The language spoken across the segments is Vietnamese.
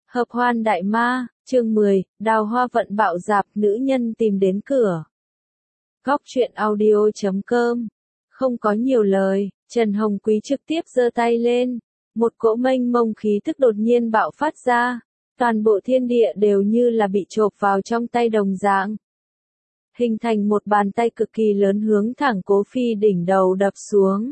Hợp hoan đại ma, chương 10, đào hoa vận bạo dạp, nữ nhân tìm đến cửa. Góc truyện audio.com. Không có nhiều lời, Trần Hồng Quý trực tiếp giơ tay lên. Một cỗ mênh mông khí tức đột nhiên bạo phát ra. Toàn bộ thiên địa đều như là bị chộp vào trong tay đồng dạng. Hình thành một bàn tay cực kỳ lớn hướng thẳng Cố Phi đỉnh đầu đập xuống.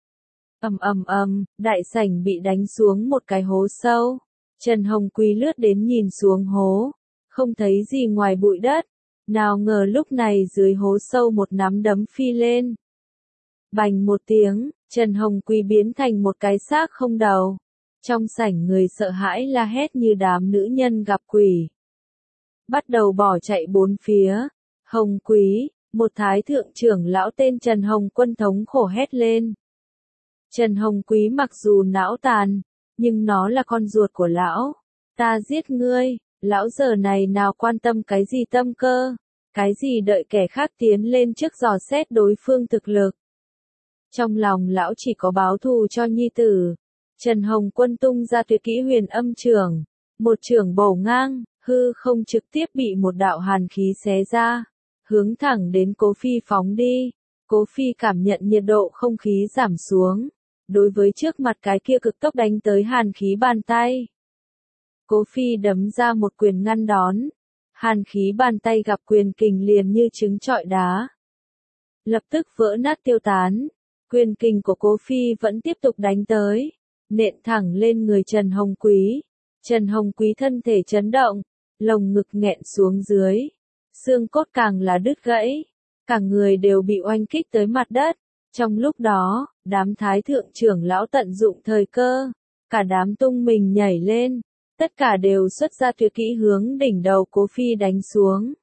Đại sảnh bị đánh xuống một cái hố sâu. Trần Hồng Quý lướt đến nhìn xuống hố, không thấy gì ngoài bụi đất. Nào ngờ lúc này dưới hố sâu một nắm đấm phi lên. Bành một tiếng, Trần Hồng Quý biến thành một cái xác không đầu. Trong sảnh người sợ hãi la hét như đám nữ nhân gặp quỷ. Bắt đầu bỏ chạy bốn phía. Hồng Quý, một thái thượng trưởng lão tên Trần Hồng Quân thống khổ hét lên. Trần Hồng Quý mặc dù não tàn, nhưng nó là con ruột của lão. Ta giết ngươi, lão giờ này nào quan tâm cái gì tâm cơ, cái gì đợi kẻ khác tiến lên trước dò xét đối phương thực lực. Trong lòng lão chỉ có báo thù cho nhi tử. Trần Hồng Quân tung ra tuyệt kỹ huyền âm trưởng, một trưởng bổ ngang, hư không trực tiếp bị một đạo hàn khí xé ra, hướng thẳng đến Cố Phi phóng đi. Cố Phi cảm nhận nhiệt độ không khí giảm xuống. Đối với trước mặt cái kia cực tốc đánh tới hàn khí bàn tay, Cố Phi đấm ra một quyền ngăn đón. Hàn khí bàn tay gặp quyền kình liền như trứng trọi đá, lập tức vỡ nát tiêu tán. Quyền kình của Cố Phi vẫn tiếp tục đánh tới, nện thẳng lên người Trần Hồng Quý. Trần Hồng Quý thân thể chấn động, lồng ngực nghẹn xuống dưới, xương cốt càng là đứt gãy, cả người đều bị oanh kích tới mặt đất. Trong lúc đó, đám thái thượng trưởng lão tận dụng thời cơ, cả đám tung mình nhảy lên, tất cả đều xuất ra tuyệt kỹ hướng đỉnh đầu Cố Phi đánh xuống.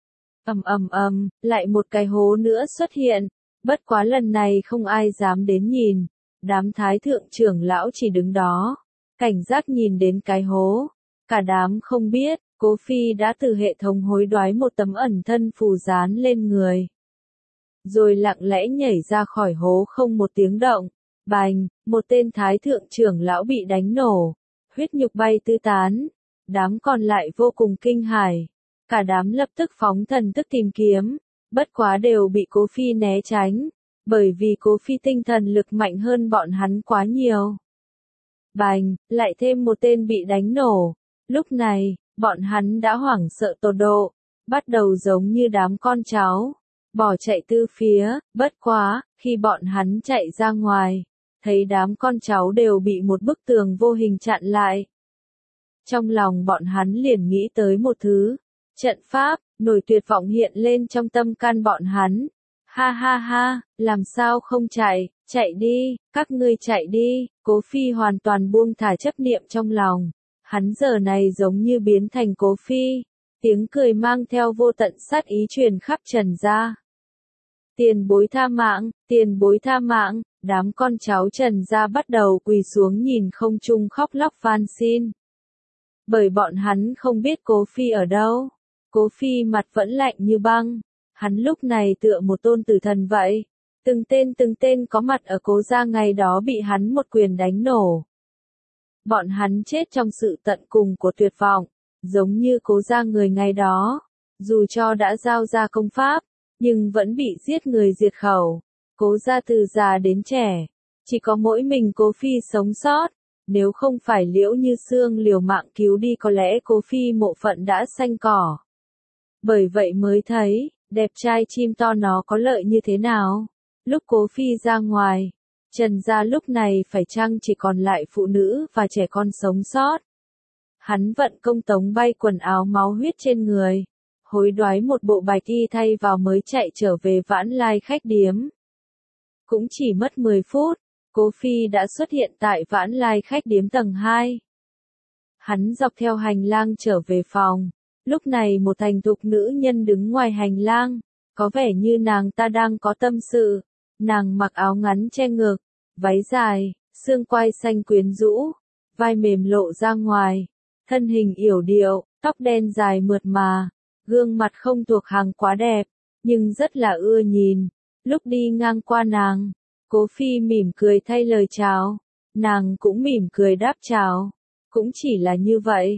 Lại một cái hố nữa xuất hiện, bất quá lần này không ai dám đến nhìn, đám thái thượng trưởng lão chỉ đứng đó, cảnh giác nhìn đến cái hố, cả đám không biết, Cố Phi đã từ hệ thống hối đoái một tấm ẩn thân phù dán lên người. Rồi lặng lẽ nhảy ra khỏi hố không một tiếng động. Bành, một tên thái thượng trưởng lão bị đánh nổ, huyết nhục bay tứ tán. Đám còn lại vô cùng kinh hãi, cả đám lập tức phóng thần thức tìm kiếm, bất quá đều bị Cố Phi né tránh, bởi vì Cố Phi tinh thần lực mạnh hơn bọn hắn quá nhiều. Bành, lại thêm một tên bị đánh nổ. Lúc này, bọn hắn đã hoảng sợ tột độ, bắt đầu giống như đám con cháu bỏ chạy tứ phía. Bất quá, khi bọn hắn chạy ra ngoài, thấy đám con cháu đều bị một bức tường vô hình chặn lại. Trong lòng bọn hắn liền nghĩ tới một thứ, trận pháp, nổi tuyệt vọng hiện lên trong tâm can bọn hắn. Ha ha ha, làm sao không chạy, chạy đi, các ngươi chạy đi. Cố Phi hoàn toàn buông thả chấp niệm trong lòng, hắn giờ này giống như biến thành Cố Phi. Tiếng cười mang theo vô tận sát ý truyền khắp Trần gia. Tiền bối tha mạng, tiền bối tha mạng. Đám con cháu Trần gia bắt đầu quỳ xuống nhìn không trung khóc lóc van xin. Bởi bọn hắn không biết Cố Phi ở đâu. Cố Phi mặt vẫn lạnh như băng. Hắn lúc này tựa một tôn tử thần vậy. Từng tên có mặt ở Cố gia ngày đó bị hắn một quyền đánh nổ. Bọn hắn chết trong sự tận cùng của tuyệt vọng. Giống như Cố gia người ngày đó. Dù cho đã giao ra công pháp, nhưng vẫn bị giết người diệt khẩu. Cố gia từ già đến trẻ, chỉ có mỗi mình Cố Phi sống sót. Nếu không phải Liễu Như Sương liều mạng cứu đi có lẽ Cố Phi mộ phận đã xanh cỏ. Bởi vậy mới thấy, đẹp trai chim to nó có lợi như thế nào. Lúc Cố Phi ra ngoài, Trần gia lúc này phải chăng chỉ còn lại phụ nữ và trẻ con sống sót. Hắn vận công tống bay quần áo máu huyết trên người, hối đoái một bộ bạch y thay vào mới chạy trở về Vãn Lai khách điếm. Cũng chỉ mất 10 phút, Cố Phi đã xuất hiện tại Vãn Lai khách điếm tầng 2. Hắn dọc theo hành lang trở về phòng. Lúc này một thành thục nữ nhân đứng ngoài hành lang, có vẻ như nàng ta đang có tâm sự. Nàng mặc áo ngắn che ngực, váy dài, xương quai xanh quyến rũ, vai mềm lộ ra ngoài, thân hình yểu điệu, tóc đen dài mượt mà, gương mặt không thuộc hàng quá đẹp, nhưng rất là ưa nhìn. Lúc đi ngang qua nàng, Cố Phi mỉm cười thay lời chào, nàng cũng mỉm cười đáp chào. Cũng chỉ là như vậy,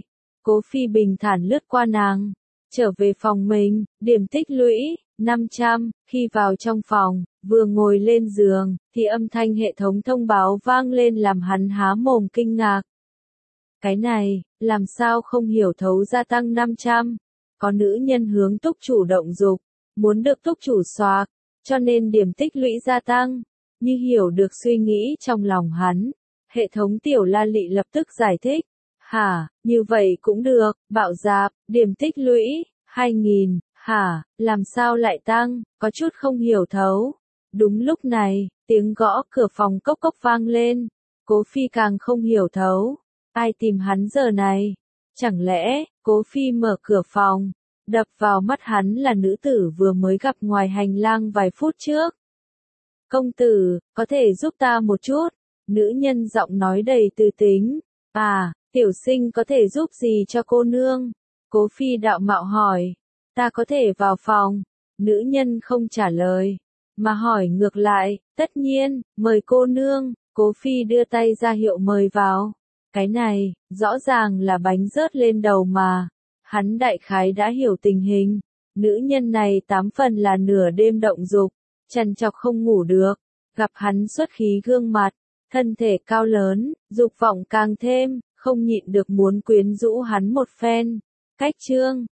Cố Phi bình thản lướt qua nàng, trở về phòng mình, điểm tích lũy, 500, khi vào trong phòng, vừa ngồi lên giường, thì âm thanh hệ thống thông báo vang lên làm hắn há mồm kinh ngạc. Cái này, làm sao không hiểu thấu gia tăng 500, có nữ nhân hướng túc chủ động dục, muốn được túc chủ xoạc, cho nên điểm tích lũy gia tăng, như hiểu được suy nghĩ trong lòng hắn. Hệ thống tiểu la lị lập tức giải thích, hả, như vậy cũng được, bạo dạp, điểm tích lũy, 2000, hả, làm sao lại tăng, có chút không hiểu thấu. Đúng lúc này, tiếng gõ cửa phòng cốc cốc vang lên, Cố Phi càng không hiểu thấu, ai tìm hắn giờ này, chẳng lẽ, Cố Phi mở cửa phòng, đập vào mắt hắn là nữ tử vừa mới gặp ngoài hành lang vài phút trước. Công tử, có thể giúp ta một chút, nữ nhân giọng nói đầy tư tính, à, tiểu sinh có thể giúp gì cho cô nương? Cố Phi đạo mạo hỏi, ta có thể vào phòng, nữ nhân không trả lời, mà hỏi ngược lại, tất nhiên, mời cô nương, Cố Phi đưa tay ra hiệu mời vào, cái này, rõ ràng là bánh rớt lên đầu mà, hắn đại khái đã hiểu tình hình, nữ nhân này 8 phần là nửa đêm động dục, trằn trọc không ngủ được, gặp hắn xuất khí gương mặt, thân thể cao lớn, dục vọng càng thêm, không nhịn được muốn quyến rũ hắn một phen. Cách chương